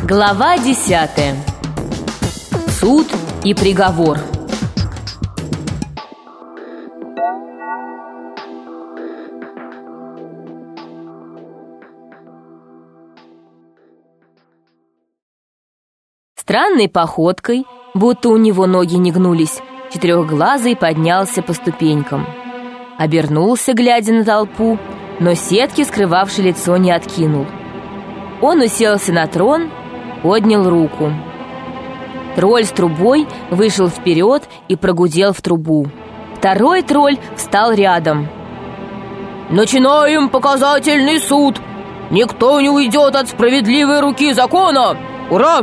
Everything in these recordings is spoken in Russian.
Глава 10. Суд и приговор. Странной походкой, будто у него ноги не гнулись, четырехглазый поднялся по ступенькам. Обернулся, глядя на толпу, но сетки, скрывавшей лицо, не откинул. Он уселся на трон, поднял руку. Тролль с трубой вышел вперед и прогудел в трубу. Второй тролль встал рядом. «Начинаем показательный суд! Никто не уйдет от справедливой руки закона! Ура!»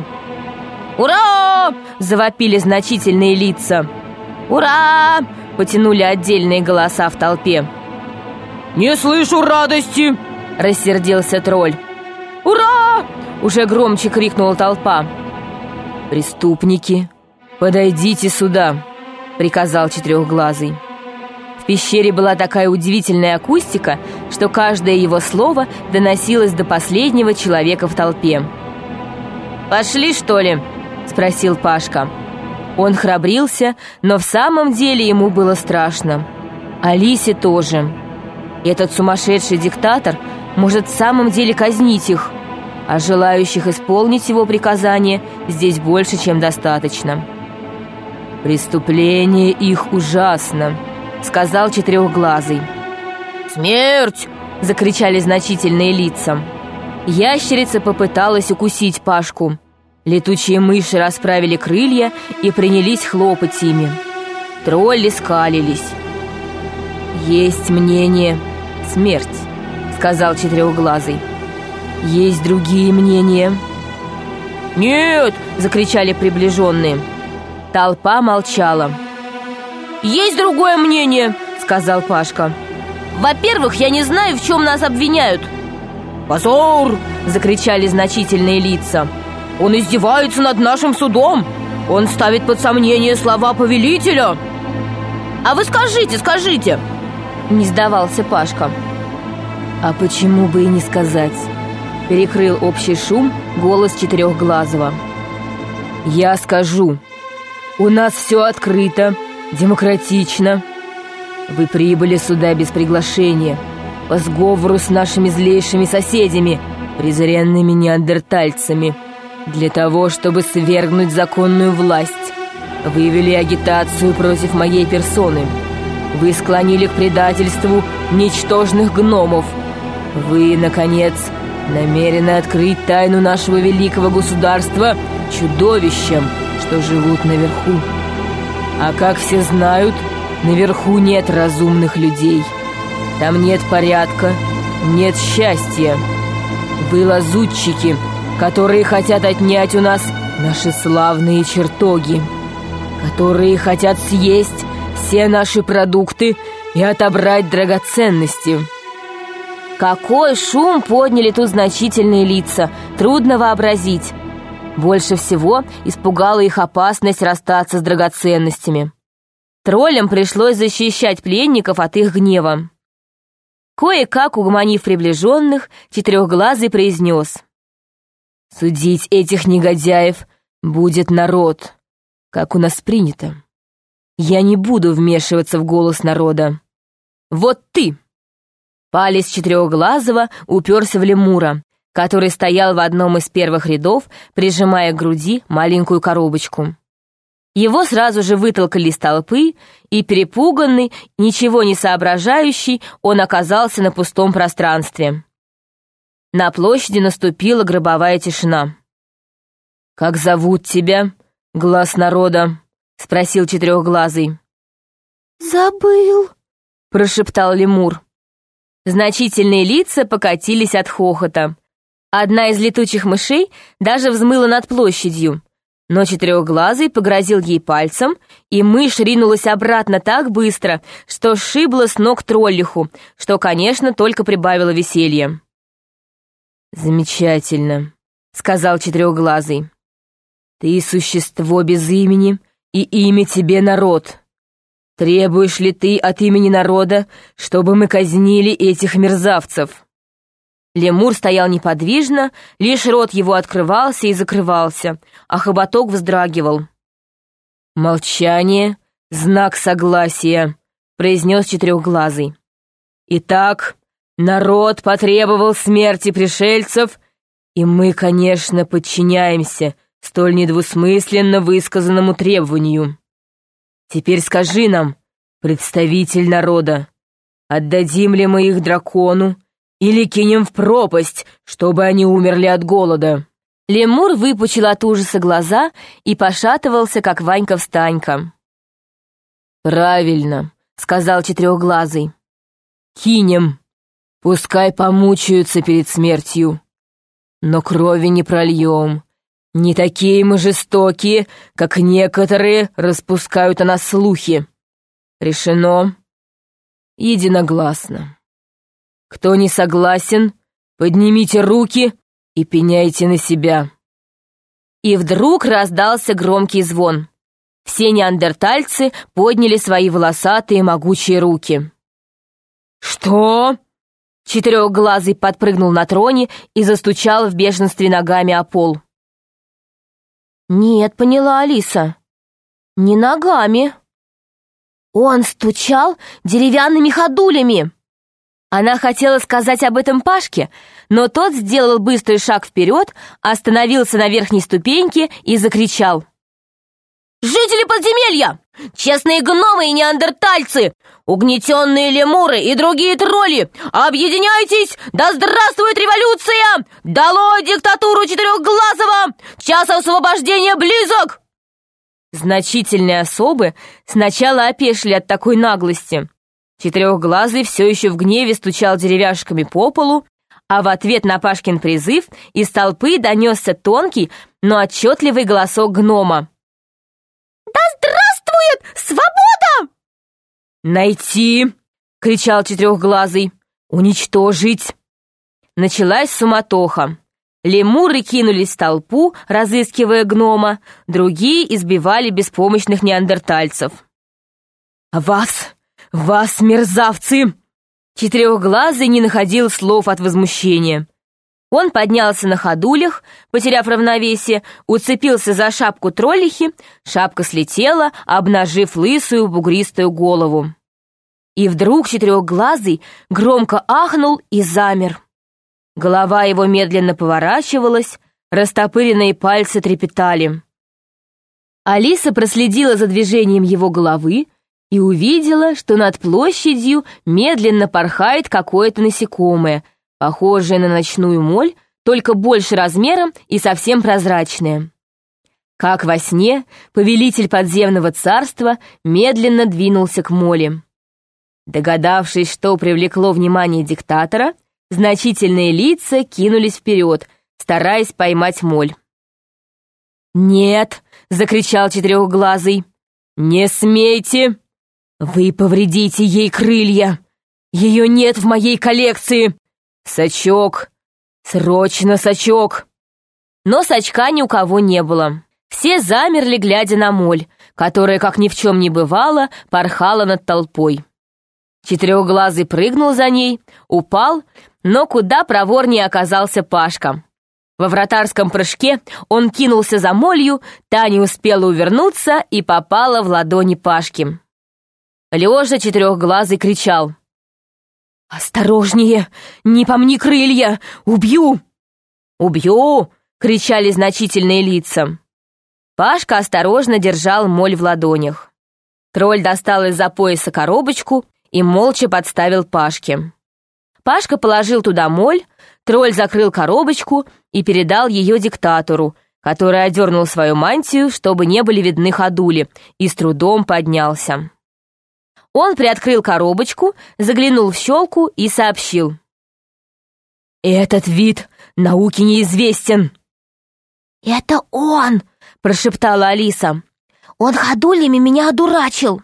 «Ура!» — завопили значительные лица. «Ура!» — потянули отдельные голоса в толпе. «Не слышу радости!» — рассердился тролль. «Ура!» — уже громче крикнула толпа. «Преступники, подойдите сюда!» — приказал четырехглазый. В пещере была такая удивительная акустика, что каждое его слово доносилось до последнего человека в толпе. «Пошли, что ли?» — спросил Пашка. Он храбрился, но в самом деле ему было страшно. Алисе тоже. Этот сумасшедший диктатор может в самом деле казнить их, а желающих исполнить его приказание здесь больше, чем достаточно. «Преступление их ужасно», — сказал четырехглазый. «Смерть!» — закричали значительные лица. Ящерица попыталась укусить Пашку. Летучие мыши расправили крылья и принялись хлопать ими. Тролли скалились. «Есть мнение — смерть», — сказал четырехглазый. «Есть другие мнения». «Нет!» — закричали приближенные. Толпа молчала. «Есть другое мнение», — сказал Пашка. «Во-первых, я не знаю, в чем нас обвиняют». «Позор!» — закричали значительные лица. «Он издевается над нашим судом! Он ставит под сомнение слова повелителя!» «А вы скажите!» — не сдавался Пашка. «А почему бы и не сказать?» — перекрыл общий шум голос четырехглазого. «Я скажу. У нас все открыто, демократично. Вы прибыли сюда без приглашения, по сговору с нашими злейшими соседями, презренными неандертальцами, для того, чтобы свергнуть законную власть. Вы вели агитацию против моей персоны. Вы склонили к предательству ничтожных гномов. Вы, наконец, намерены открыть тайну нашего великого государства чудовищам, что живут наверху. А как все знают, наверху нет разумных людей. Там нет порядка, нет счастья. Вы лазутчики, которые хотят отнять у нас наши славные чертоги, которые хотят съесть все наши продукты и отобрать драгоценности». Какой шум подняли тут значительные лица, трудно вообразить. Больше всего испугала их опасность расстаться с драгоценностями. Троллям пришлось защищать пленников от их гнева. Кое-как угомонив приближенных, четырехглазый произнес: «Судить этих негодяев будет народ, как у нас принято. Я не буду вмешиваться в голос народа. Вот ты!» Палец четырехглазого уперся в лемура, который стоял в одном из первых рядов, прижимая к груди маленькую коробочку. Его сразу же вытолкали из толпы, и, перепуганный, ничего не соображающий, он оказался на пустом пространстве. На площади наступила гробовая тишина. «Как зовут тебя, глаз народа?» — спросил четырехглазый. «Забыл», — прошептал лемур. Значительные лица покатились от хохота. Одна из летучих мышей даже взмыла над площадью, но четырехглазый погрозил ей пальцем, и мышь ринулась обратно так быстро, что сшибла с ног троллиху, что, конечно, только прибавило веселья. «Замечательно», — сказал четырехглазый. «Ты существо без имени, и имя тебе народ. Требуешь ли ты от имени народа, чтобы мы казнили этих мерзавцев?» Лемур стоял неподвижно, лишь рот его открывался и закрывался, а хоботок вздрагивал. «Молчание — знак согласия», — произнес Четырехглазый. «Итак, народ потребовал смерти пришельцев, и мы, конечно, подчиняемся столь недвусмысленно высказанному требованию. Теперь скажи нам, представитель народа, отдадим ли мы их дракону или кинем в пропасть, чтобы они умерли от голода?» Лемур выпучил от ужаса глаза и пошатывался, как Ванька-встанька. «Правильно», — сказал Четырехглазый. «Кинем. Пускай помучаются перед смертью. Но крови не прольем. Не такие мы жестокие, как некоторые распускают о нас слухи. Решено. Единогласно. Кто не согласен, поднимите руки и пеняйте на себя». И вдруг раздался громкий звон. Все неандертальцы подняли свои волосатые могучие руки. «Что?» Четырехглазый подпрыгнул на троне и застучал в бешенстве ногами о пол. «Нет, поняла Алиса, не ногами. Он стучал деревянными ходулями». Она хотела сказать об этом Пашке, но тот сделал быстрый шаг вперед, остановился на верхней ступеньке и закричал. «Жители подземелья! Честные гномы и неандертальцы! Угнетенные лемуры и другие тролли! Объединяйтесь! Да здравствует революция! Долой диктатуру Четырехглазого! Час освобождения близок!» Значительные особы сначала опешили от такой наглости. Четырехглазый все еще в гневе стучал деревяшками по полу, а в ответ на Пашкин призыв из толпы донесся тонкий, но отчетливый голосок гнома. «Да здравствует свобода!» «Найти!» — кричал Четырехглазый. «Уничтожить!» Началась суматоха. Лемуры кинулись в толпу, разыскивая гнома, другие избивали беспомощных неандертальцев. Вас, мерзавцы!» Четырехглазый не находил слов от возмущения. Он поднялся на ходулях, потеряв равновесие, уцепился за шапку троллихи, шапка слетела, обнажив лысую бугристую голову. И вдруг Четырехглазый громко ахнул и замер. Голова его медленно поворачивалась, растопыренные пальцы трепетали. Алиса проследила за движением его головы и увидела, что над площадью медленно порхает какое-то насекомое, похожее на ночную моль, только больше размером и совсем прозрачное. Как во сне, повелитель подземного царства медленно двинулся к моли. Догадавшись, что привлекло внимание диктатора, значительные лица кинулись вперед, стараясь поймать моль. «Нет!» — закричал Четырехглазый. «Не смейте! Вы повредите ей крылья! Ее нет в моей коллекции! Сачок! Срочно сачок!» Но сачка ни у кого не было. Все замерли, глядя на моль, которая, как ни в чем не бывало, порхала над толпой. Четырехглазый прыгнул за ней, упал, но куда проворнее оказался Пашка. Во вратарском прыжке он кинулся за молью, та не успела увернуться и попала в ладони Пашки. Лёша Четырехглазый кричал. «Осторожнее! Не помни крылья! Убью!» «Убью!» — кричали значительные лица. Пашка осторожно держал моль в ладонях. Тролль достал из-за пояса коробочку и молча подставил Пашке. Пашка положил туда моль, тролль закрыл коробочку и передал ее диктатору, который одернул свою мантию, чтобы не были видны ходули, и с трудом поднялся. Он приоткрыл коробочку, заглянул в щелку и сообщил. «Этот вид науке неизвестен». «Это он!» — прошептала Алиса. «Он ходулями меня одурачил!»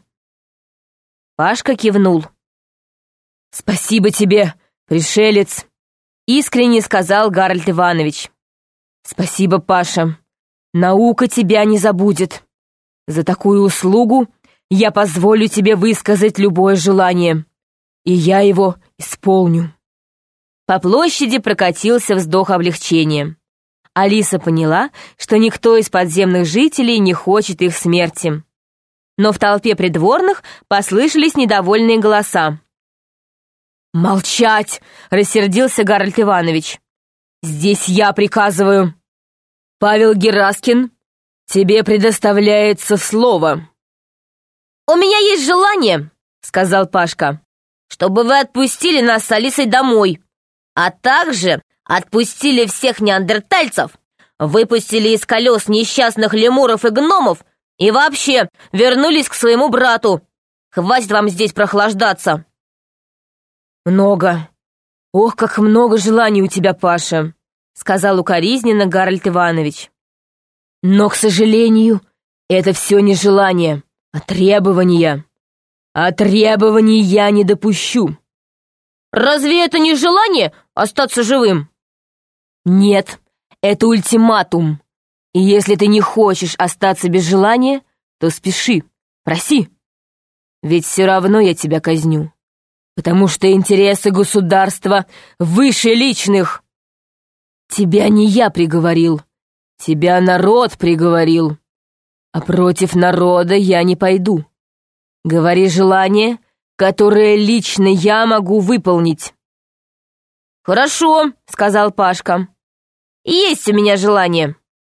Пашка кивнул. «Спасибо тебе, пришелец!» — искренне сказал Гарольд Иванович. «Спасибо, Паша. Наука тебя не забудет. За такую услугу я позволю тебе высказать любое желание, и я его исполню». По площади прокатился вздох облегчения. Алиса поняла, что никто из подземных жителей не хочет их смерти. Но в толпе придворных послышались недовольные голоса. «Молчать!» — рассердился Гарольд Иванович. «Здесь я приказываю. Павел Гераскин, тебе предоставляется слово». «У меня есть желание», — сказал Пашка, «чтобы вы отпустили нас с Алисой домой, а также отпустили всех неандертальцев, выпустили из колес несчастных лемуров и гномов и вообще вернулись к своему брату. Хватит вам здесь прохлаждаться». «Много. Ох, как много желаний у тебя, Паша», — сказал укоризненно Гарольд Иванович. «Но, к сожалению, это все не желание, а требования. А требований я не допущу». «Разве это не желание остаться живым?» «Нет, это ультиматум. И если ты не хочешь остаться без желания, то спеши, проси. Ведь все равно я тебя казню, потому что интересы государства выше личных. Тебя не я приговорил, тебя народ приговорил, а против народа я не пойду. Говори желание, которое лично я могу выполнить». «Хорошо», — сказал Пашка. «Есть у меня желание».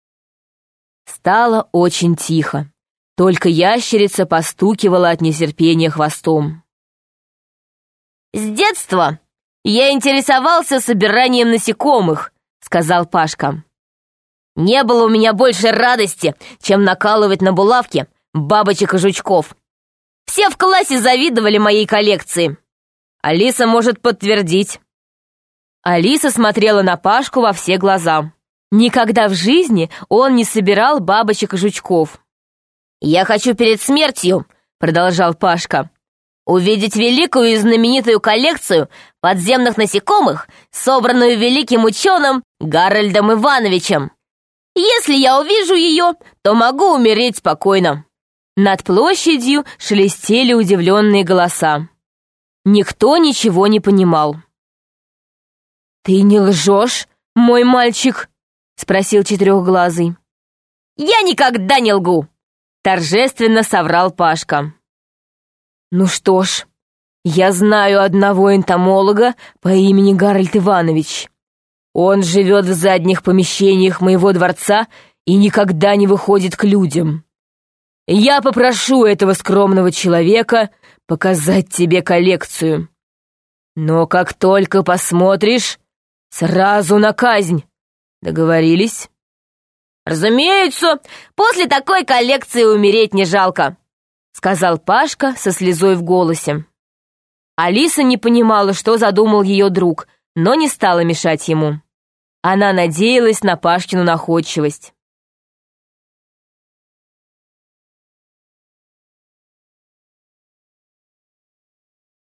Стало очень тихо. Только ящерица постукивала от нетерпения хвостом. «С детства я интересовался собиранием насекомых», — сказал Пашка. «Не было у меня больше радости, чем накалывать на булавки бабочек и жучков. Все в классе завидовали моей коллекции. Алиса может подтвердить». Алиса смотрела на Пашку во все глаза. Никогда в жизни он не собирал бабочек и жучков. «Я хочу перед смертью», — продолжал Пашка, «увидеть великую и знаменитую коллекцию подземных насекомых, собранную великим ученым Гарольдом Ивановичем. Если я увижу ее, то могу умереть спокойно». Над площадью шелестели удивленные голоса. Никто ничего не понимал. «Ты не лжешь, мой мальчик?» — спросил Четырехглазый. «Я никогда не лгу!» — торжественно соврал Пашка. «Ну что ж, я знаю одного энтомолога по имени Гарольд Иванович. Он живет в задних помещениях моего дворца и никогда не выходит к людям. Я попрошу этого скромного человека показать тебе коллекцию. Но как только посмотришь, сразу на казнь. Договорились?» «Разумеется, после такой коллекции умереть не жалко», — сказал Пашка со слезой в голосе. Алиса не понимала, что задумал ее друг, но не стала мешать ему. Она надеялась на Пашкину находчивость.